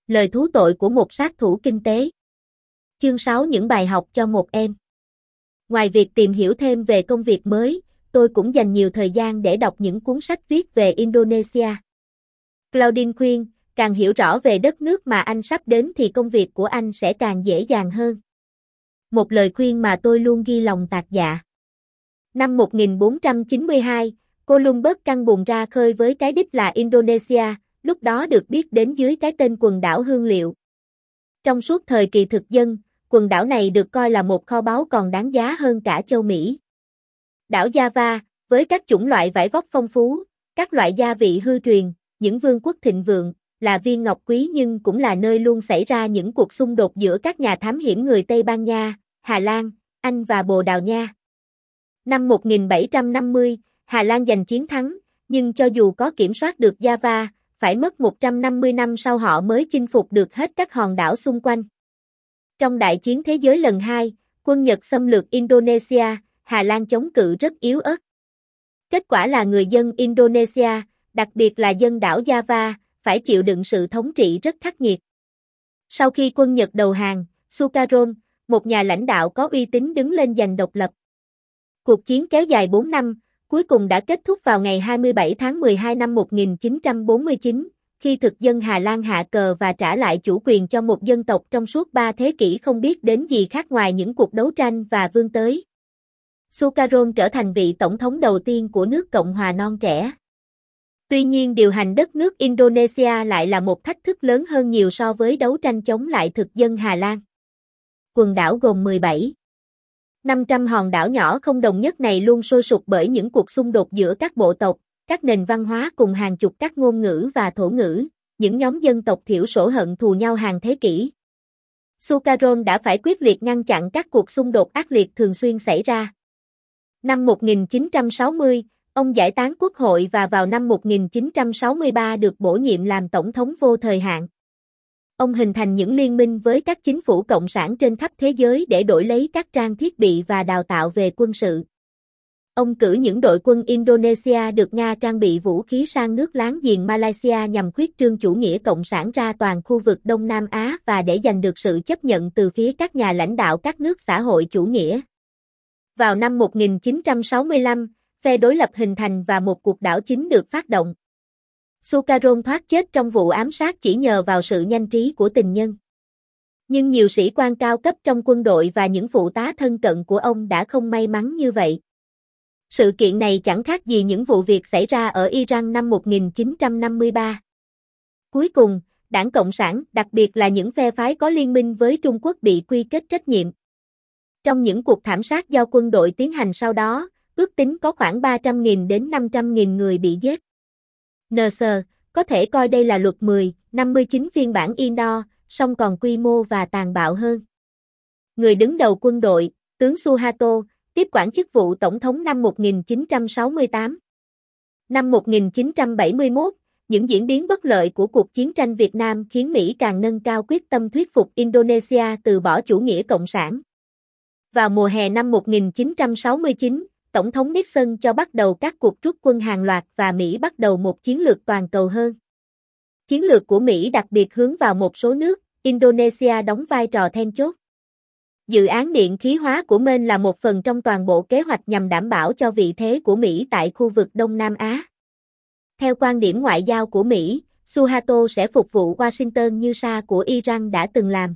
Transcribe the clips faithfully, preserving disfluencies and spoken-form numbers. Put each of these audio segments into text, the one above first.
Lời thú tội của một sát thủ kinh tế. Chương sáu Những bài học cho một em. Ngoài việc tìm hiểu thêm về công việc mới, tôi cũng dành nhiều thời gian để đọc những cuốn sách viết về Indonesia. Claudine khuyên, càng hiểu rõ về đất nước mà anh sắp đến thì công việc của anh sẽ càng dễ dàng hơn. Một lời khuyên mà tôi luôn ghi lòng tạc dạ. Năm một nghìn bốn trăm chín mươi hai, Columbus căng buồm ra khơi với cái đích là Indonesia, lúc đó được biết đến dưới cái tên quần đảo hương liệu. Trong suốt thời kỳ thực dân, quần đảo này được coi là một kho báu còn đáng giá hơn cả châu Mỹ. Đảo Java, với các chủng loại vải vóc phong phú, các loại gia vị hư truyền, những vương quốc thịnh vượng, là viên ngọc quý nhưng cũng là nơi luôn xảy ra những cuộc xung đột giữa các nhà thám hiểm người Tây Ban Nha, Hà Lan, Anh và Bồ Đào Nha. Năm một nghìn bảy trăm năm mươi, Hà Lan giành chiến thắng, nhưng cho dù có kiểm soát được Java, phải mất một trăm năm mươi năm sau họ mới chinh phục được hết các hòn đảo xung quanh. Trong Đại chiến Thế giới lần hai, quân Nhật xâm lược Indonesia, Hà Lan chống cự rất yếu ớt. Kết quả là người dân Indonesia, đặc biệt là dân đảo Java, phải chịu đựng sự thống trị rất khắc nghiệt. Sau khi quân Nhật đầu hàng, Sukarno, một nhà lãnh đạo có uy tín đứng lên giành độc lập. Cuộc chiến kéo dài bốn năm, cuối cùng đã kết thúc vào ngày hai mươi bảy tháng mười hai năm một nghìn chín trăm bốn mươi chín, khi thực dân Hà Lan hạ cờ và trả lại chủ quyền cho một dân tộc trong suốt ba thế kỷ không biết đến gì khác ngoài những cuộc đấu tranh và vươn tới. Sukarno trở thành vị tổng thống đầu tiên của nước Cộng hòa non trẻ. Tuy nhiên điều hành đất nước Indonesia lại là một thách thức lớn hơn nhiều so với đấu tranh chống lại thực dân Hà Lan. Quần đảo gồm mười bảy năm trăm hòn đảo nhỏ không đồng nhất này luôn sôi sục bởi những cuộc xung đột giữa các bộ tộc, các nền văn hóa cùng hàng chục các ngôn ngữ và thổ ngữ, những nhóm dân tộc thiểu số hận thù nhau hàng thế kỷ. Sukarno đã phải quyết liệt ngăn chặn các cuộc xung đột ác liệt thường xuyên xảy ra. Năm một nghìn chín trăm sáu mươi, ông giải tán quốc hội và vào năm một nghìn chín trăm sáu mươi ba được bổ nhiệm làm tổng thống vô thời hạn. Ông hình thành những liên minh với các chính phủ cộng sản trên khắp thế giới để đổi lấy các trang thiết bị và đào tạo về quân sự. Ông cử những đội quân Indonesia được Nga trang bị vũ khí sang nước láng giềng Malaysia nhằm khuyết trương chủ nghĩa cộng sản ra toàn khu vực Đông Nam Á và để giành được sự chấp nhận từ phía các nhà lãnh đạo các nước xã hội chủ nghĩa. Vào năm một nghìn chín trăm sáu mươi lăm, phe đối lập hình thành và một cuộc đảo chính được phát động. Sukarno thoát chết trong vụ ám sát chỉ nhờ vào sự nhanh trí của tình nhân. Nhưng nhiều sĩ quan cao cấp trong quân đội và những phụ tá thân cận của ông đã không may mắn như vậy. Sự kiện này chẳng khác gì những vụ việc xảy ra ở Iran năm một nghìn chín trăm năm mươi ba. Cuối cùng, Đảng Cộng sản, đặc biệt là những phe phái có liên minh với Trung Quốc bị quy kết trách nhiệm. Trong những cuộc thảm sát do quân đội tiến hành sau đó, ước tính có khoảng ba trăm nghìn đến năm trăm nghìn người bị giết. en sờ có thể coi đây là luật mười, năm mươi chín phiên bản indoor, song còn quy mô và tàn bạo hơn. Người đứng đầu quân đội, tướng Suharto, tiếp quản chức vụ tổng thống năm một nghìn chín trăm sáu mươi tám. Năm một nghìn chín trăm bảy mươi mốt, những diễn biến bất lợi của cuộc chiến tranh Việt Nam khiến Mỹ càng nâng cao quyết tâm thuyết phục Indonesia từ bỏ chủ nghĩa cộng sản. Vào mùa hè năm một nghìn chín trăm sáu mươi chín, Tổng thống Nixon cho bắt đầu các cuộc rút quân hàng loạt và Mỹ bắt đầu một chiến lược toàn cầu hơn. Chiến lược của Mỹ đặc biệt hướng vào một số nước, Indonesia đóng vai trò then chốt. Dự án điện khí hóa của Maine là một phần trong toàn bộ kế hoạch nhằm đảm bảo cho vị thế của Mỹ tại khu vực Đông Nam Á. Theo quan điểm ngoại giao của Mỹ, Suharto sẽ phục vụ Washington như Shah của Iran đã từng làm.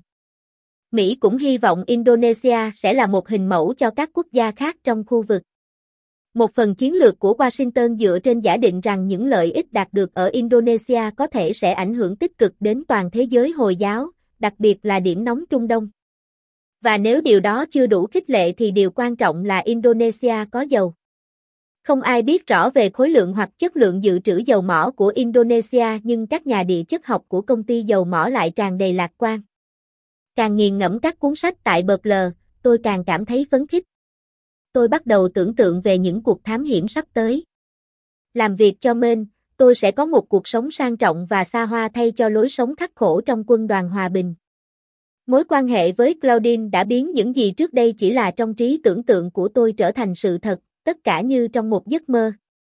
Mỹ cũng hy vọng Indonesia sẽ là một hình mẫu cho các quốc gia khác trong khu vực. Một phần chiến lược của Washington dựa trên giả định rằng những lợi ích đạt được ở Indonesia có thể sẽ ảnh hưởng tích cực đến toàn thế giới Hồi giáo, đặc biệt là điểm nóng Trung Đông. Và nếu điều đó chưa đủ khích lệ thì điều quan trọng là Indonesia có dầu. Không ai biết rõ về khối lượng hoặc chất lượng dự trữ dầu mỏ của Indonesia nhưng các nhà địa chất học của công ty dầu mỏ lại tràn đầy lạc quan. Càng nghiền ngẫm các cuốn sách tại Berkeley, tôi càng cảm thấy phấn khích. Tôi bắt đầu tưởng tượng về những cuộc thám hiểm sắp tới. Làm việc cho Maine, tôi sẽ có một cuộc sống sang trọng và xa hoa thay cho lối sống khắc khổ trong quân đoàn hòa bình. Mối quan hệ với Claudine đã biến những gì trước đây chỉ là trong trí tưởng tượng của tôi trở thành sự thật, tất cả như trong một giấc mơ.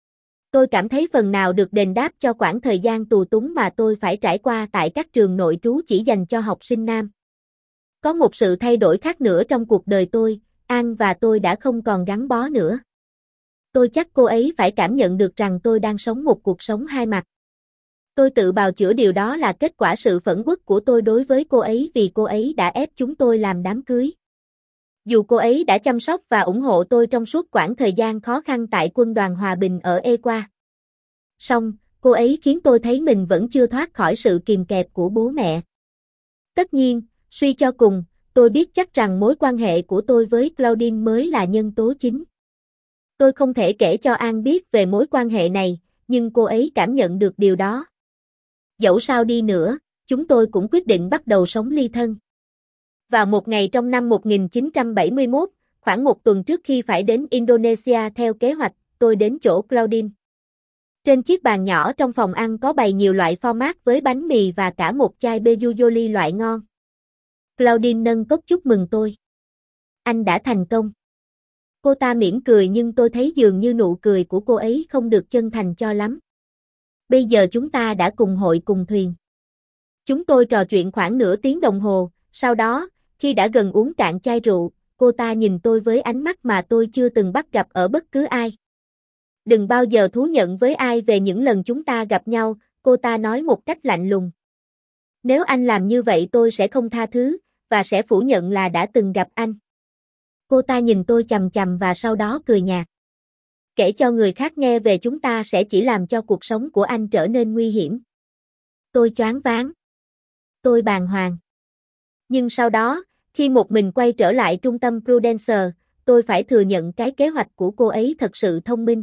Tôi cảm thấy phần nào được đền đáp cho quãng thời gian tù túng mà tôi phải trải qua tại các trường nội trú chỉ dành cho học sinh nam. Có một sự thay đổi khác nữa trong cuộc đời tôi, An và tôi đã không còn gắn bó nữa. Tôi chắc cô ấy phải cảm nhận được rằng tôi đang sống một cuộc sống hai mặt. Tôi tự bào chữa điều đó là kết quả sự phẫn uất của tôi đối với cô ấy vì cô ấy đã ép chúng tôi làm đám cưới. Dù cô ấy đã chăm sóc và ủng hộ tôi trong suốt quãng thời gian khó khăn tại quân đoàn hòa bình ở Equa. Song, cô ấy khiến tôi thấy mình vẫn chưa thoát khỏi sự kìm kẹp của bố mẹ. Tất nhiên, suy cho cùng, tôi biết chắc rằng mối quan hệ của tôi với Claudine mới là nhân tố chính. Tôi không thể kể cho An biết về mối quan hệ này, nhưng cô ấy cảm nhận được điều đó. Dẫu sao đi nữa, chúng tôi cũng quyết định bắt đầu sống ly thân. Vào một ngày trong năm một nghìn chín trăm bảy mươi mốt, khoảng một tuần trước khi phải đến Indonesia theo kế hoạch, tôi đến chỗ Claudine. Trên chiếc bàn nhỏ trong phòng ăn có bày nhiều loại format với bánh mì và cả một chai Bejujoli loại ngon. Claudine nâng cốc chúc mừng tôi. Anh đã thành công. Cô ta mỉm cười nhưng tôi thấy dường như nụ cười của cô ấy không được chân thành cho lắm. Bây giờ chúng ta đã cùng hội cùng thuyền. Chúng tôi trò chuyện khoảng nửa tiếng đồng hồ, sau đó, khi đã gần uống cạn chai rượu, cô ta nhìn tôi với ánh mắt mà tôi chưa từng bắt gặp ở bất cứ ai. Đừng bao giờ thú nhận với ai về những lần chúng ta gặp nhau, cô ta nói một cách lạnh lùng. Nếu anh làm như vậy tôi sẽ không tha thứ, và sẽ phủ nhận là đã từng gặp anh. Cô ta nhìn tôi chằm chằm và sau đó cười nhạt. Kể cho người khác nghe về chúng ta sẽ chỉ làm cho cuộc sống của anh trở nên nguy hiểm. Tôi choáng váng. Tôi bàng hoàng. Nhưng sau đó, khi một mình quay trở lại trung tâm Prudential, tôi phải thừa nhận cái kế hoạch của cô ấy thật sự thông minh.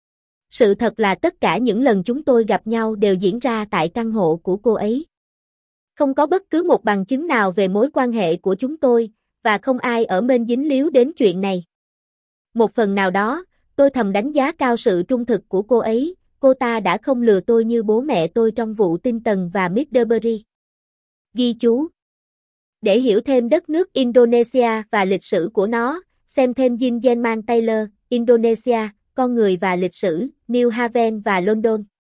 Sự thật là tất cả những lần chúng tôi gặp nhau đều diễn ra tại căn hộ của cô ấy. Không có bất cứ một bằng chứng nào về mối quan hệ của chúng tôi, và không ai ở bên dính líu đến chuyện này. Một phần nào đó, tôi thầm đánh giá cao sự trung thực của cô ấy, cô ta đã không lừa tôi như bố mẹ tôi trong vụ Tin Tần và Middlebury. Ghi chú. Để hiểu thêm đất nước Indonesia và lịch sử của nó, xem thêm Jin Jelman Taylor, Indonesia, Con người và lịch sử, New Haven và London.